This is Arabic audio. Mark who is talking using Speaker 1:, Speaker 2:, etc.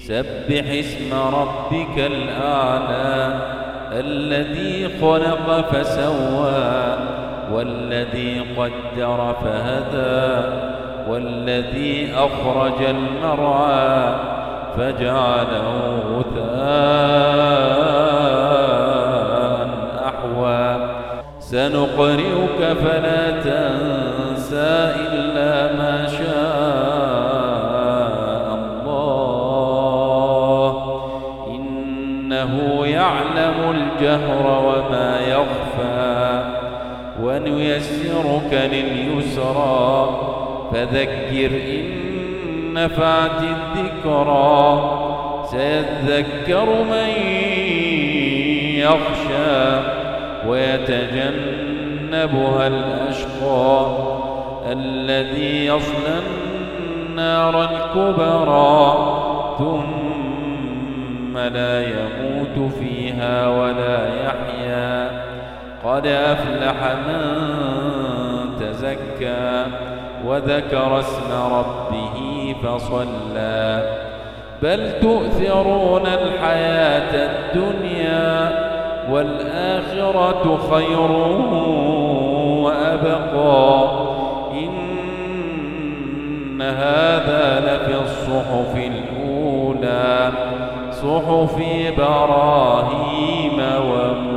Speaker 1: سبح اسم ربك الأعلى الذي خلق فسوى والذي قدر فهدى والذي أخرج المرعى فجعله غثاء أحوى سنقرئك فلا تنسى إلا ما شاء الله إنه يعلم الجهر وما يخفى ونيسرك لليسرى فذكر إن نفعت الذكرى سيذكر من يخشى ويتجنبها الأشقى الذي يصلى النار الكبرى ثم لا يموت فيها ولا يحيا قد أفلح من تزكى وذكر اسم ربه فصلى بل تؤثرون الحياة الدنيا والآخرة خير وأبقى إن هذا لفي الصحف الأولى صحف إبراهيم وموسى